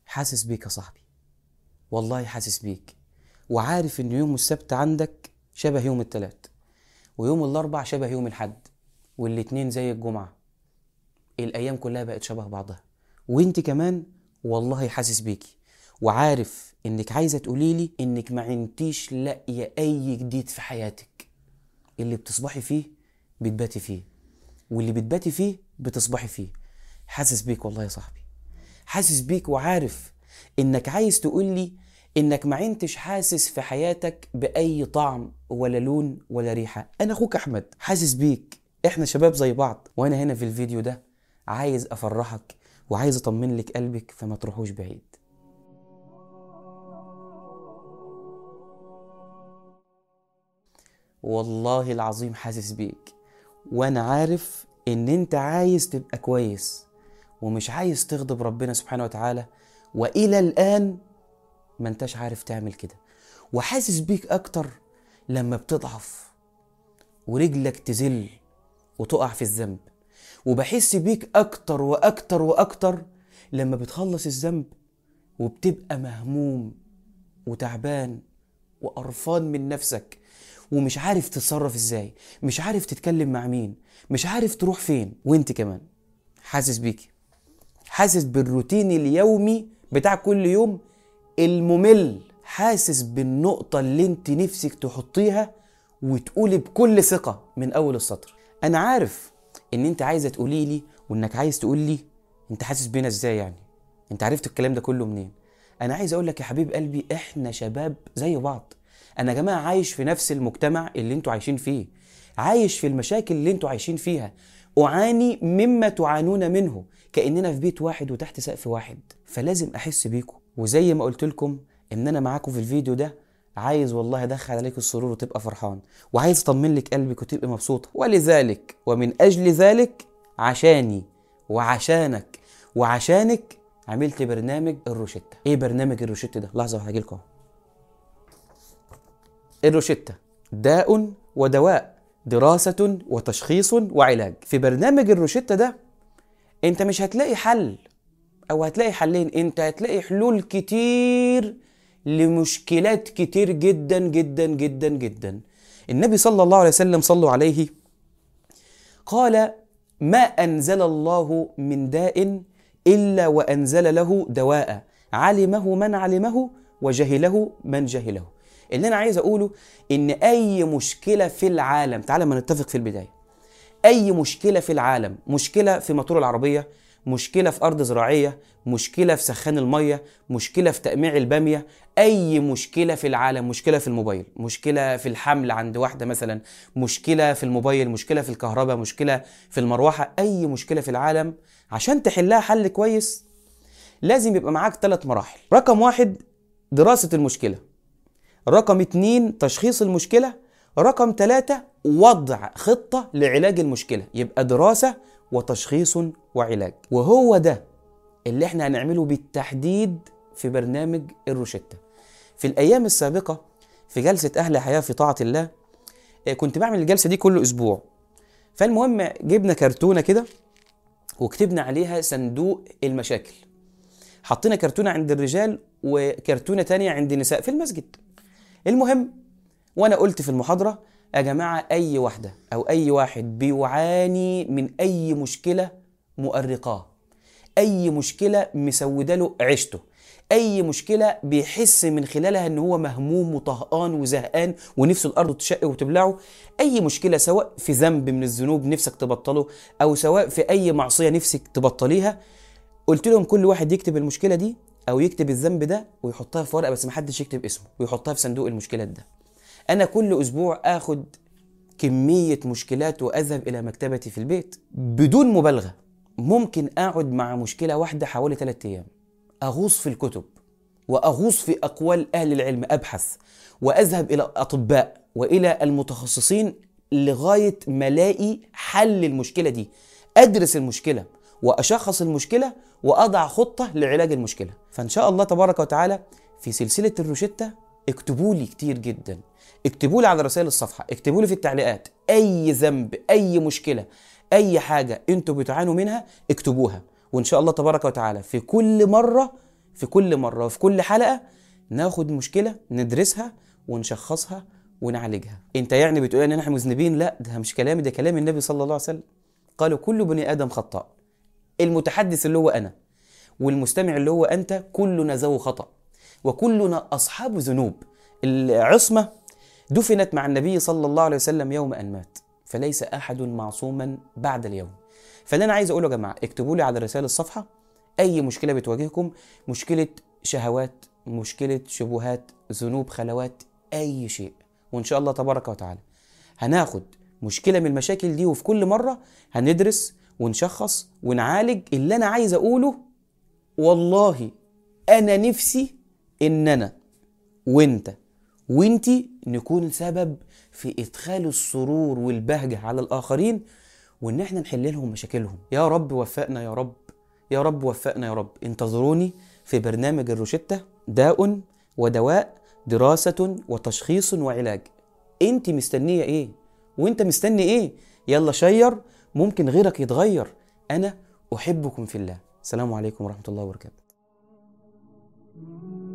حاسس بيك يا صاحبي، والله حاسس بيك، وعارف ان يوم السبت عندك شبه يوم التلات، ويوم الاربع شبه يوم الحد، والاتنين زي الجمعة. الايام كلها بقت شبه بعضها، وانت كمان والله حاسس بيكي، وعارف انك عايزة تقوليلي انك ما عنديش لاقية اي جديد في حياتك. اللي بتصبحي فيه بتباتي فيه، واللي بتباتي فيه بتصبحي فيه. حاسس بيك والله يا صاحبي، حاسس بيك، وعارف انك عايز تقولي انك ما عندش حاسس في حياتك باي طعم ولا لون ولا ريحة. انا اخوك احمد حاسس بيك، احنا شباب زي بعض، وانا هنا في الفيديو ده عايز افرحك وعايز اطمن لك قلبك، فما تروحوش بعيد. والله العظيم حاسس بيك، وانا عارف ان انت عايز تبقى كويس ومش عايز تغضب ربنا سبحانه وتعالى، والى الان ما انتش عارف تعمل كده. وحاسس بيك اكتر لما بتضعف ورجلك تزل وتقع في الذنب، وبحس بيك اكتر واكتر واكتر لما بتخلص الذنب وبتبقى مهموم وتعبان وقرفان من نفسك، ومش عارف تتصرف ازاي، مش عارف تتكلم مع مين، مش عارف تروح فين. وانت كمان حاسس بيك، حاسس بالروتين اليومي بتاع كل يوم الممل، حاسس بالنقطة اللي انت نفسك تحطيها وتقولي بكل ثقة من اول السطر. انا عارف ان انت عايزة تقولي لي، وانك عايز تقول لي انت حاسس بينا ازاي، يعني انت عرفت الكلام ده كله منين؟ انا عايز اقول لك يا حبيب قلبي، احنا شباب زي بعض. انا يا جماعة عايش في نفس المجتمع اللي انتوا عايشين فيه، عايش في المشاكل اللي انتوا عايشين فيها، اعاني مما تعانون منه، كأننا في بيت واحد وتحت سقف واحد، فلازم احس بيكم. وزي ما قلت لكم ان انا معاكم في الفيديو ده، عايز والله ادخل عليك السرور وتبقى فرحان، وعايز اطمن لك قلبك وتبقى مبسوطه. ولذلك ومن اجل ذلك، عشاني وعشانك وعشانك عملت برنامج الروشتة. ايه برنامج الروشتة ده؟ لحظه وهاجي لكم. الروشتة داء ودواء، دراسة وتشخيص وعلاج. في برنامج الروشتة ده انت مش هتلاقي حل او هتلاقي حلين، انت هتلاقي حلول كتير لمشكلات كتير جدا جدا جدا جدا. النبي صلى الله عليه وسلم، صلوا عليه، قال: ما أنزل الله من داء إلا وأنزل له دواء، علمه من علمه وجهله من جهله. اللي أنا عايز أقوله إن أي مشكلة في العالم، تعالى ما نتفق في البداية، أي مشكلة في العالم، مشكلة في موتور العربية، مشكلة في أرض زراعية، مشكلة في سخان المية، مشكلة في تقميع البامية، أي مشكلة في العالم، مشكلة في الموبايل، مشكلة في الحمل عند واحدة مثلا، مشكلة في الموبايل، مشكلة في الكهرباء، مشكلة في المروحة، أي مشكلة في العالم عشان تحلها حل كويس لازم يبقى معاك 3 مراحل. رقم 1 دراسة المشكلة، رقم 2 تشخيص المشكلة، رقم 3 وضع خطة لعلاج المشكلة. يبقى دراسة وتشخيص وعلاج، وهو ده اللي احنا هنعمله بالتحديد في برنامج الروشتة. في الأيام السابقة في جلسة أهل حياة في طاعة الله، كنت بعمل الجلسة دي كل أسبوع. فالمهم جبنا كرتونة كده وكتبنا عليها صندوق المشاكل، حطينا كرتونة عند الرجال وكرتونة تانية عند النساء في المسجد. المهم وانا قلت في المحاضرة: يا جماعة اي واحدة او اي واحد بيعاني من اي مشكلة مؤرقاه، اي مشكلة مسودة له عيشته، اي مشكلة بيحس من خلالها ان هو مهموم وطهقان وزهقان ونفسه الارض تشق وتبلعه، اي مشكلة سواء في ذنب من الذنوب نفسك تبطله او سواء في اي معصية نفسك تبطليها، قلت لهم كل واحد يكتب المشكلة دي او يكتب الذنب ده ويحطها في ورقة، بس محدش يكتب اسمه، ويحطها في صندوق المشكلات ده. أنا كل أسبوع آخد كمية مشكلات وأذهب إلى مكتبتي في البيت بدون مبالغة، ممكن أقعد مع مشكلة واحدة حوالي 3 أيام، أغوص في الكتب وأغوص في أقوال أهل العلم، أبحث وأذهب إلى الأطباء وإلى المتخصصين لغاية ما ألاقي حل المشكلة دي، أدرس المشكلة وأشخص المشكلة وأضع خطة لعلاج المشكلة. فإن شاء الله تبارك وتعالى في سلسلة الروشتة اكتبوا لي كتير جدا، اكتبوا لي على رسائل الصفحة، اكتبوا لي في التعليقات اي ذنب، اي مشكلة، اي حاجة انتوا بتعانوا منها اكتبوها، وان شاء الله تبارك وتعالى في كل مرة في كل مرة وفي كل حلقة ناخد مشكلة ندرسها ونشخصها ونعالجها. انت يعني بتقول ان احنا مذنبين؟ لا، ده مش كلامي، ده كلام النبي صلى الله عليه وسلم. قالوا كل بني آدم خطاء. المتحدث اللي هو أنا والمستمع اللي هو أنت، كلنا ذو خطأ وكلنا أصحاب ذنوب. العصمة دفنت مع النبي صلى الله عليه وسلم يوم أن مات، فليس أحد معصوما بعد اليوم. فاللي أنا عايز أقوله يا جماعة، اكتبوا لي على رسائل الصفحة أي مشكلة بتواجهكم، مشكلة شهوات، مشكلة شبهات، ذنوب، خلوات، أي شيء، وإن شاء الله تبارك وتعالى هناخد مشكلة من المشاكل دي، وفي كل مرة هندرس ونشخص ونعالج. اللي أنا عايز أقوله، والله أنا نفسي إن أنا وإنت وإنتي نكون سبب في إدخال السرور والبهجة على الآخرين، وإن احنا نحل لهم مشاكلهم. يا رب وفقنا يا رب، يا رب وفقنا يا رب. انتظروني في برنامج الروشتة، داء ودواء، دراسة وتشخيص وعلاج. انت مستنية ايه؟ وانت مستني ايه؟ يلا شير، ممكن غيرك يتغير. انا احبكم في الله. السلام عليكم ورحمة الله وبركاته.